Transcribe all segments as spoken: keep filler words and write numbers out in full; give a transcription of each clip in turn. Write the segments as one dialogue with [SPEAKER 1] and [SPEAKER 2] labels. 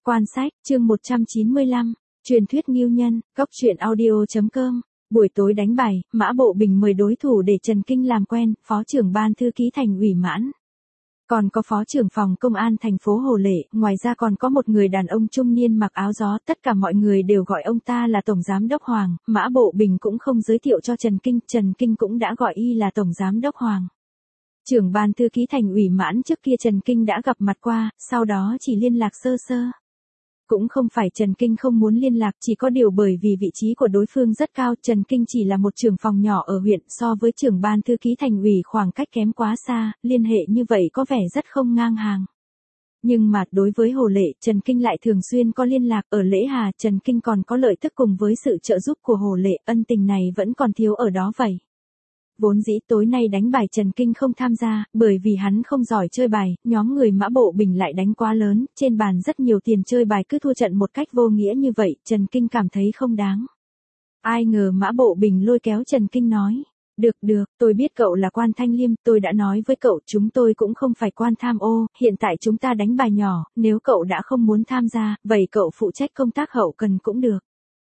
[SPEAKER 1] Quan sách, chương một trăm chín mươi lăm, truyền thuyết Ngưu Nhân, góc truyện audio chấm com. Buổi tối đánh bài, Mã Bộ Bình mời đối thủ để Trần Kinh làm quen, phó trưởng ban thư ký thành ủy Mãn. Còn có phó trưởng phòng công an thành phố Hồ Lệ, ngoài ra còn có một người đàn ông trung niên mặc áo gió, tất cả mọi người đều gọi ông ta là Tổng Giám đốc Hoàng, Mã Bộ Bình cũng không giới thiệu cho Trần Kinh, Trần Kinh cũng đã gọi y là Tổng Giám đốc Hoàng. Trưởng ban thư ký thành ủy Mãn trước kia Trần Kinh đã gặp mặt qua, sau đó chỉ liên lạc sơ sơ. Cũng không phải Trần Kinh không muốn liên lạc, chỉ có điều bởi vì vị trí của đối phương rất cao, Trần Kinh chỉ là một trưởng phòng nhỏ ở huyện, so với trưởng ban thư ký thành ủy khoảng cách kém quá xa, liên hệ như vậy có vẻ rất không ngang hàng. Nhưng mà đối với Hồ Lệ, Trần Kinh lại thường xuyên có liên lạc, ở Lễ Hà, Trần Kinh còn có lợi tức cùng với sự trợ giúp của Hồ Lệ, ân tình này vẫn còn thiếu ở đó vậy. Vốn dĩ tối nay đánh bài Trần Kinh không tham gia, bởi vì hắn không giỏi chơi bài, nhóm người Mã Bộ Bình lại đánh quá lớn, trên bàn rất nhiều tiền chơi bài cứ thua trận một cách vô nghĩa như vậy, Trần Kinh cảm thấy không đáng. Ai ngờ Mã Bộ Bình lôi kéo Trần Kinh nói, được được, tôi biết cậu là quan thanh liêm, tôi đã nói với cậu chúng tôi cũng không phải quan tham ô, hiện tại chúng ta đánh bài nhỏ, nếu cậu đã không muốn tham gia, vậy cậu phụ trách công tác hậu cần cũng được.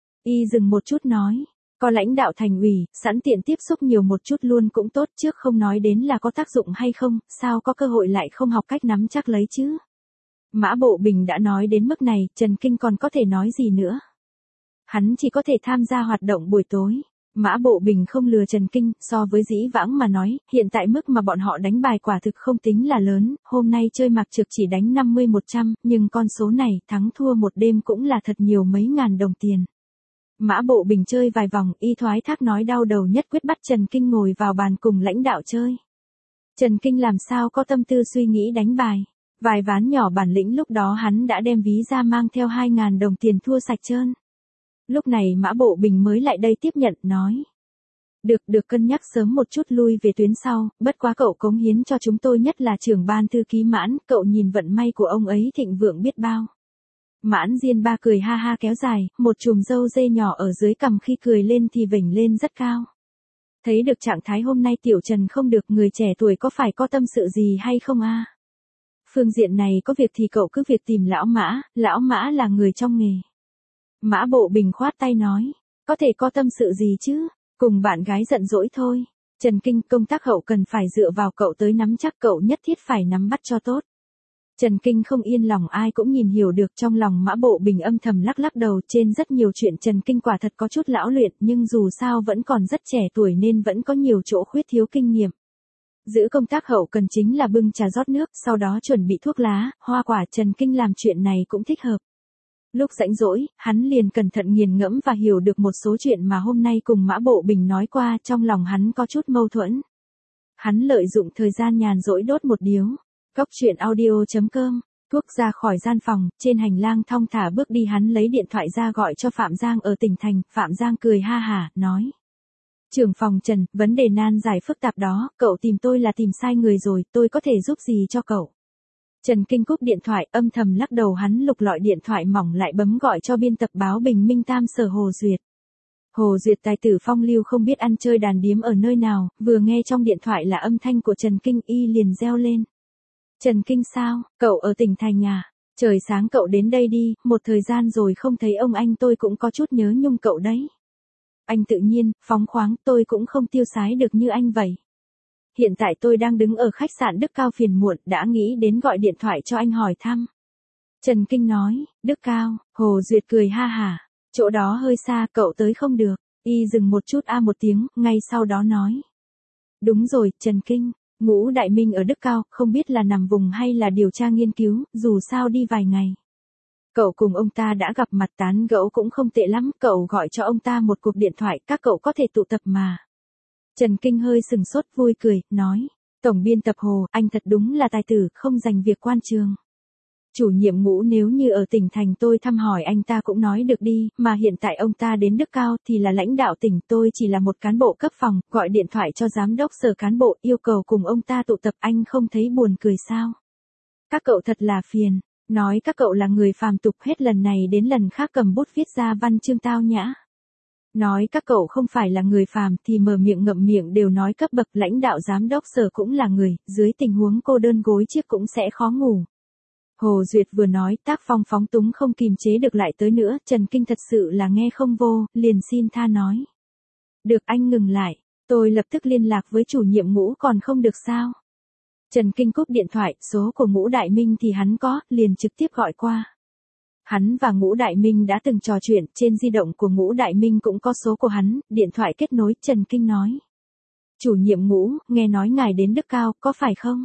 [SPEAKER 1] Y dừng một chút nói. Có lãnh đạo thành ủy, sẵn tiện tiếp xúc nhiều một chút luôn cũng tốt, trước không nói đến là có tác dụng hay không, sao có cơ hội lại không học cách nắm chắc lấy chứ. Mã Bộ Bình đã nói đến mức này, Trần Kinh còn có thể nói gì nữa. Hắn chỉ có thể tham gia hoạt động buổi tối. Mã Bộ Bình không lừa Trần Kinh, so với dĩ vãng mà nói, hiện tại mức mà bọn họ đánh bài quả thực không tính là lớn, hôm nay chơi mặc trực chỉ đánh năm mươi một trăm, nhưng con số này, thắng thua một đêm cũng là thật nhiều mấy ngàn đồng tiền. Mã Bộ Bình chơi vài vòng, y thoái thác nói đau đầu nhất quyết bắt Trần Kinh ngồi vào bàn cùng lãnh đạo chơi. Trần Kinh làm sao có tâm tư suy nghĩ đánh bài. Vài ván nhỏ bản lĩnh lúc đó hắn đã đem ví ra mang theo hai ngàn đồng tiền thua sạch trơn. Lúc này Mã Bộ Bình mới lại đây tiếp nhận, nói. Được, được cân nhắc sớm một chút lui về tuyến sau, bất quá cậu cống hiến cho chúng tôi nhất là trưởng ban thư ký Mãn, cậu nhìn vận may của ông ấy thịnh vượng biết bao. Mãn Diên Ba cười ha ha kéo dài, một chùm râu dê nhỏ ở dưới cằm khi cười lên thì vểnh lên rất cao. Thấy được trạng thái hôm nay Tiểu Trần không được, người trẻ tuổi có phải có tâm sự gì hay không a? À? Phương diện này có việc thì cậu cứ việc tìm lão Mã, lão Mã là người trong nghề. Mã Bộ Bình khoát tay nói, có thể có tâm sự gì chứ, cùng bạn gái giận dỗi thôi. Trần Kinh, công tác hậu cần phải dựa vào cậu tới nắm chắc, cậu nhất thiết phải nắm bắt cho tốt. Trần Kinh không yên lòng, ai cũng nhìn hiểu được, trong lòng Mã Bộ Bình âm thầm lắc lắc đầu, trên rất nhiều chuyện Trần Kinh quả thật có chút lão luyện, nhưng dù sao vẫn còn rất trẻ tuổi nên vẫn có nhiều chỗ khuyết thiếu kinh nghiệm. Giữ công tác hậu cần chính là bưng trà rót nước, sau đó chuẩn bị thuốc lá, hoa quả, Trần Kinh làm chuyện này cũng thích hợp. Lúc rảnh rỗi, hắn liền cẩn thận nghiền ngẫm và hiểu được một số chuyện mà hôm nay cùng Mã Bộ Bình nói qua, trong lòng hắn có chút mâu thuẫn. Hắn lợi dụng thời gian nhàn rỗi đốt một điếu. Góc truyện audio chấm com, thuốc ra khỏi gian phòng, trên hành lang thong thả bước đi, hắn lấy điện thoại ra gọi cho Phạm Giang ở tỉnh thành, Phạm Giang cười ha hả, nói. Trưởng phòng Trần, vấn đề nan giải phức tạp đó, cậu tìm tôi là tìm sai người rồi, tôi có thể giúp gì cho cậu? Trần Kinh cúp điện thoại, âm thầm lắc đầu, hắn lục lọi điện thoại mỏng lại bấm gọi cho biên tập báo Bình Minh Tam Sở Hồ Duyệt. Hồ Duyệt tài tử phong lưu không biết ăn chơi đàn điếm ở nơi nào, vừa nghe trong điện thoại là âm thanh của Trần Kinh y liền reo lên. Trần Kinh sao, cậu ở tỉnh thành à? Trời sáng cậu đến đây đi, một thời gian rồi không thấy ông anh tôi cũng có chút nhớ nhung cậu đấy. Anh tự nhiên, phóng khoáng, tôi cũng không tiêu sái được như anh vậy. Hiện tại tôi đang đứng ở khách sạn Đức Cao phiền muộn, đã nghĩ đến gọi điện thoại cho anh hỏi thăm. Trần Kinh nói, Đức Cao, Hồ Duyệt cười ha hả, chỗ đó hơi xa, cậu tới không được. Y dừng một chút a một tiếng, ngay sau đó nói. Đúng rồi, Trần Kinh. Ngũ Đại Minh ở Đức Cao, không biết là nằm vùng hay là điều tra nghiên cứu, dù sao đi vài ngày. Cậu cùng ông ta đã gặp mặt tán gẫu cũng không tệ lắm, cậu gọi cho ông ta một cuộc điện thoại, các cậu có thể tụ tập mà. Trần Kinh hơi sừng sốt vui cười, nói, Tổng biên tập Hồ, anh thật đúng là tài tử, không dành việc quan trường. Chủ nhiệm Ngũ nếu như ở tỉnh thành tôi thăm hỏi anh ta cũng nói được đi, mà hiện tại ông ta đến Đức Cao thì là lãnh đạo tỉnh, tôi chỉ là một cán bộ cấp phòng, gọi điện thoại cho giám đốc sở cán bộ yêu cầu cùng ông ta tụ tập, anh không thấy buồn cười sao? Các cậu thật là phiền, nói các cậu là người phàm tục, hết lần này đến lần khác cầm bút viết ra văn chương tao nhã. Nói các cậu không phải là người phàm thì mở miệng ngậm miệng đều nói cấp bậc, lãnh đạo giám đốc sở cũng là người, dưới tình huống cô đơn gối chiếc cũng sẽ khó ngủ. Hồ Duyệt vừa nói, tác phong phóng túng không kìm chế được lại tới nữa, Trần Kinh thật sự là nghe không vô, liền xin tha nói. Được, anh ngừng lại, tôi lập tức liên lạc với chủ nhiệm Ngũ còn không được sao? Trần Kinh cúp điện thoại, số của Ngũ Đại Minh thì hắn có, liền trực tiếp gọi qua. Hắn và Ngũ Đại Minh đã từng trò chuyện, trên di động của Ngũ Đại Minh cũng có số của hắn, điện thoại kết nối, Trần Kinh nói. Chủ nhiệm Ngũ, nghe nói ngài đến Đức Cao, có phải không?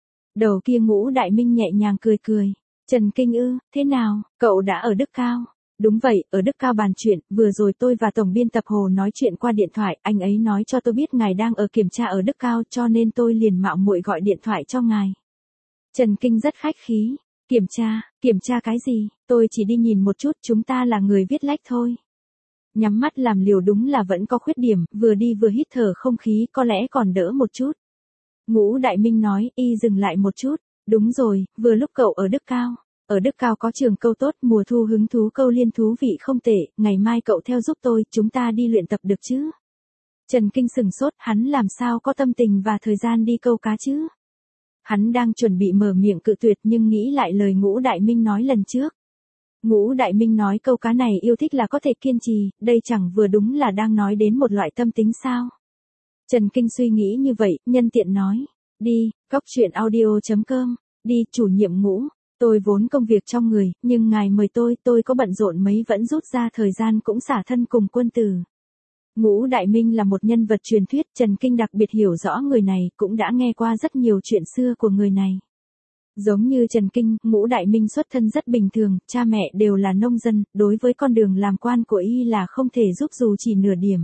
[SPEAKER 1] Đầu kia Ngũ Đại Minh nhẹ nhàng cười cười. Trần Kinh ư, thế nào, cậu đã ở Đức Cao? Đúng vậy, ở Đức Cao bàn chuyện, vừa rồi tôi và tổng biên tập Hồ nói chuyện qua điện thoại, anh ấy nói cho tôi biết ngài đang ở kiểm tra ở Đức Cao cho nên tôi liền mạo muội gọi điện thoại cho ngài. Trần Kinh rất khách khí. Kiểm tra, kiểm tra cái gì, tôi chỉ đi nhìn một chút, chúng ta là người viết lách thôi. Nhắm mắt làm liều đúng là vẫn có khuyết điểm, vừa đi vừa hít thở không khí có lẽ còn đỡ một chút. Ngũ Đại Minh nói, y dừng lại một chút, đúng rồi, vừa lúc cậu ở Đức Cao. Ở Đức Cao có trường câu tốt, mùa thu hứng thú câu liên thú vị không tệ, ngày mai cậu theo giúp tôi, chúng ta đi luyện tập được chứ? Trần Kinh sừng sốt, hắn làm sao có tâm tình và thời gian đi câu cá chứ? Hắn đang chuẩn bị mở miệng cự tuyệt nhưng nghĩ lại lời Ngũ Đại Minh nói lần trước. Ngũ Đại Minh nói câu cá này yêu thích là có thể kiên trì, đây chẳng vừa đúng là đang nói đến một loại tâm tính sao? Trần Kinh suy nghĩ như vậy, nhân tiện nói, đi, cóc truyện audio chấm com, đi, chủ nhiệm Ngũ. Tôi vốn công việc trong người, nhưng ngài mời tôi, tôi có bận rộn mấy vẫn rút ra thời gian cũng xả thân cùng quân tử. Ngũ Đại Minh là một nhân vật truyền thuyết, Trần Kinh đặc biệt hiểu rõ người này, cũng đã nghe qua rất nhiều chuyện xưa của người này. Giống như Trần Kinh, Ngũ Đại Minh xuất thân rất bình thường, cha mẹ đều là nông dân, đối với con đường làm quan của y là không thể giúp dù chỉ nửa điểm.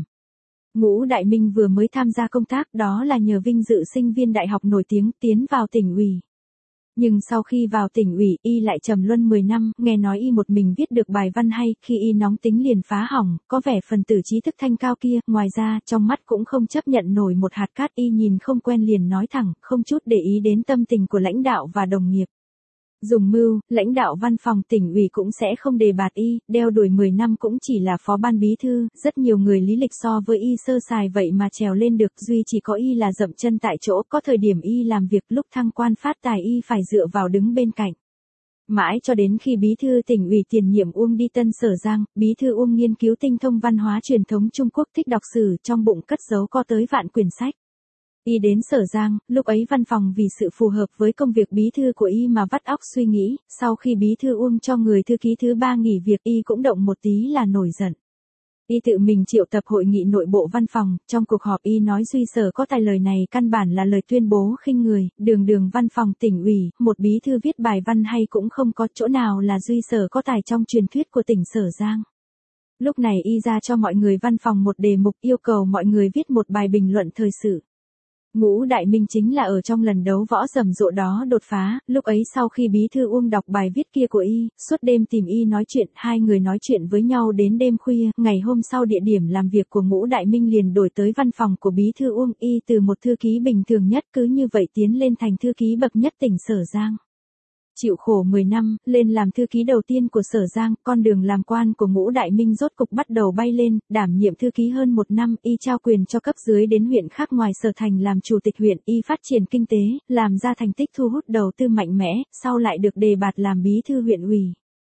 [SPEAKER 1] Ngũ Đại Minh vừa mới tham gia công tác, đó là nhờ vinh dự sinh viên đại học nổi tiếng tiến vào tỉnh ủy. Nhưng sau khi vào tỉnh ủy, y lại trầm luân mười năm, nghe nói y một mình viết được bài văn hay, khi y nóng tính liền phá hỏng, có vẻ phần tử trí thức thanh cao kia, ngoài ra, trong mắt cũng không chấp nhận nổi một hạt cát, y nhìn không quen liền nói thẳng, không chút để ý đến tâm tình của lãnh đạo và đồng nghiệp. Dùng mưu, lãnh đạo văn phòng tỉnh ủy cũng sẽ không đề bạt y, đeo đuổi mười năm cũng chỉ là phó ban bí thư, rất nhiều người lý lịch so với y sơ sài vậy mà trèo lên được, duy chỉ có y là dậm chân tại chỗ, có thời điểm y làm việc lúc thăng quan phát tài y phải dựa vào đứng bên cạnh. Mãi cho đến khi bí thư tỉnh ủy tiền nhiệm Uông đi Tân Sở Giang, bí thư Uông nghiên cứu tinh thông văn hóa truyền thống Trung Quốc, thích đọc sử, trong bụng cất giấu có tới vạn quyển sách. Y đến Sở Giang, lúc ấy văn phòng vì sự phù hợp với công việc bí thư của y mà vắt óc suy nghĩ, sau khi bí thư Uông cho người thư ký thứ ba nghỉ việc y cũng động một tí là nổi giận. Y tự mình triệu tập hội nghị nội bộ văn phòng, trong cuộc họp y nói Duy Sở có tài, lời này căn bản là lời tuyên bố khinh người, đường đường văn phòng tỉnh ủy, một bí thư viết bài văn hay cũng không có, chỗ nào là Duy Sở có tài trong truyền thuyết của tỉnh Sở Giang. Lúc này y ra cho mọi người văn phòng một đề mục, yêu cầu mọi người viết một bài bình luận thời sự. Ngũ Đại Minh chính là ở trong lần đấu võ rầm rộ đó đột phá, lúc ấy sau khi bí thư Uông đọc bài viết kia của y, suốt đêm tìm y nói chuyện, hai người nói chuyện với nhau đến đêm khuya, ngày hôm sau địa điểm làm việc của Ngũ Đại Minh liền đổi tới văn phòng của bí thư Uông, y từ một thư ký bình thường nhất cứ như vậy tiến lên thành thư ký bậc nhất tỉnh Sở Giang. Chịu khổ mười năm, lên làm thư ký đầu tiên của Sở Giang, con đường làm quan của Ngũ Đại Minh rốt cục bắt đầu bay lên, đảm nhiệm thư ký hơn một năm, y trao quyền cho cấp dưới đến huyện khác ngoài Sở Thành làm chủ tịch huyện, y phát triển kinh tế, làm ra thành tích thu hút đầu tư mạnh mẽ, sau lại được đề bạt làm bí thư huyện ủy.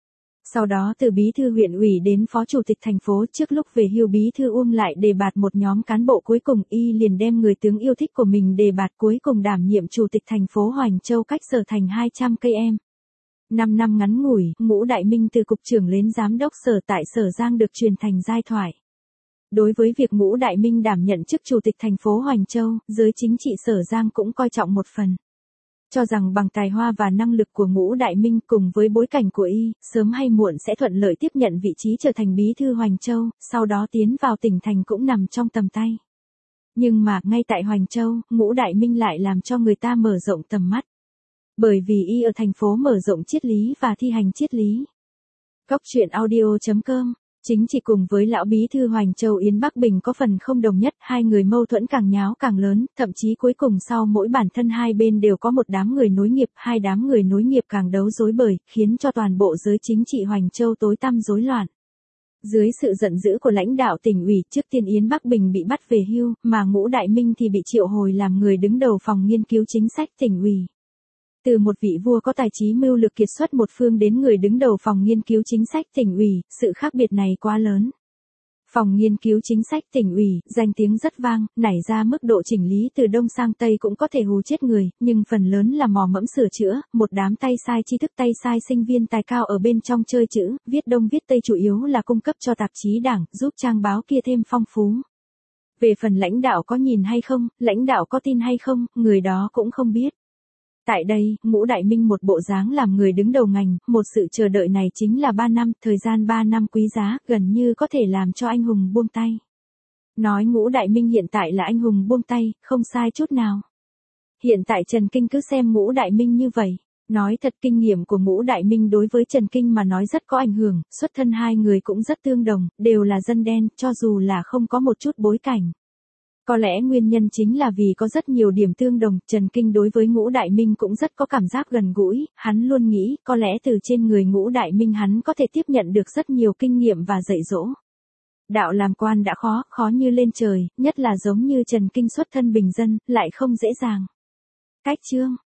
[SPEAKER 1] Sau đó từ bí thư huyện ủy đến phó chủ tịch thành phố, trước lúc về hưu bí thư Uông lại đề bạt một nhóm cán bộ, cuối cùng y liền đem người tướng yêu thích của mình đề bạt, cuối cùng đảm nhiệm chủ tịch thành phố Hoành Châu cách Sở Thành hai trăm cây em. Năm năm ngắn ngủi, Ngũ Đại Minh từ cục trưởng lên giám đốc sở tại Sở Giang được truyền thành giai thoại. Đối với việc Ngũ Đại Minh đảm nhận chức chủ tịch thành phố Hoành Châu, giới chính trị Sở Giang cũng coi trọng một phần. Cho rằng bằng tài hoa và năng lực của Ngũ Đại Minh cùng với bối cảnh của y, sớm hay muộn sẽ thuận lợi tiếp nhận vị trí trở thành bí thư Hoành Châu, sau đó tiến vào tỉnh thành cũng nằm trong tầm tay. Nhưng mà, ngay tại Hoành Châu, Ngũ Đại Minh lại làm cho người ta mở rộng tầm mắt. Bởi vì y ở thành phố mở rộng triết lý và thi hành triết lý. Cóc truyện audio chấm com, chính chỉ cùng với lão bí thư Hoành Châu Yến Bắc Bình có phần không đồng nhất, hai người mâu thuẫn càng nháo càng lớn, thậm chí cuối cùng sau mỗi bản thân hai bên đều có một đám người nối nghiệp, hai đám người nối nghiệp càng đấu rối bời, khiến cho toàn bộ giới chính trị Hoành Châu tối tăm rối loạn. Dưới sự giận dữ của lãnh đạo tỉnh ủy, trước tiên Yến Bắc Bình bị bắt về hưu, mà Ngũ Đại Minh thì bị triệu hồi làm người đứng đầu phòng nghiên cứu chính sách tỉnh ủy. Từ một vị vua có tài trí mưu lược kiệt xuất một phương đến người đứng đầu phòng nghiên cứu chính sách tỉnh ủy, sự khác biệt này quá lớn. Phòng nghiên cứu chính sách tỉnh ủy, danh tiếng rất vang, nảy ra mức độ chỉnh lý từ đông sang tây cũng có thể hù chết người, nhưng phần lớn là mò mẫm sửa chữa, một đám tay sai tri thức tay sai sinh viên tài cao ở bên trong chơi chữ, viết đông viết tây chủ yếu là cung cấp cho tạp chí đảng, giúp trang báo kia thêm phong phú. Về phần lãnh đạo có nhìn hay không, lãnh đạo có tin hay không, người đó cũng không biết. Tại đây, Ngũ Đại Minh một bộ dáng làm người đứng đầu ngành, một sự chờ đợi này chính là ba năm, thời gian ba năm quý giá, gần như có thể làm cho anh hùng buông tay. Nói Ngũ Đại Minh hiện tại là anh hùng buông tay, không sai chút nào. Hiện tại Trần Kinh cứ xem Ngũ Đại Minh như vậy. Nói thật kinh nghiệm của Ngũ Đại Minh đối với Trần Kinh mà nói rất có ảnh hưởng, xuất thân hai người cũng rất tương đồng, đều là dân đen, cho dù là không có một chút bối cảnh. Có lẽ nguyên nhân chính là vì có rất nhiều điểm tương đồng, Trần Kinh đối với Ngũ Đại Minh cũng rất có cảm giác gần gũi, hắn luôn nghĩ có lẽ từ trên người Ngũ Đại Minh hắn có thể tiếp nhận được rất nhiều kinh nghiệm và dạy dỗ. Đạo làm quan đã khó, khó như lên trời, nhất là giống như Trần Kinh xuất thân bình dân, lại không dễ dàng. Cách chương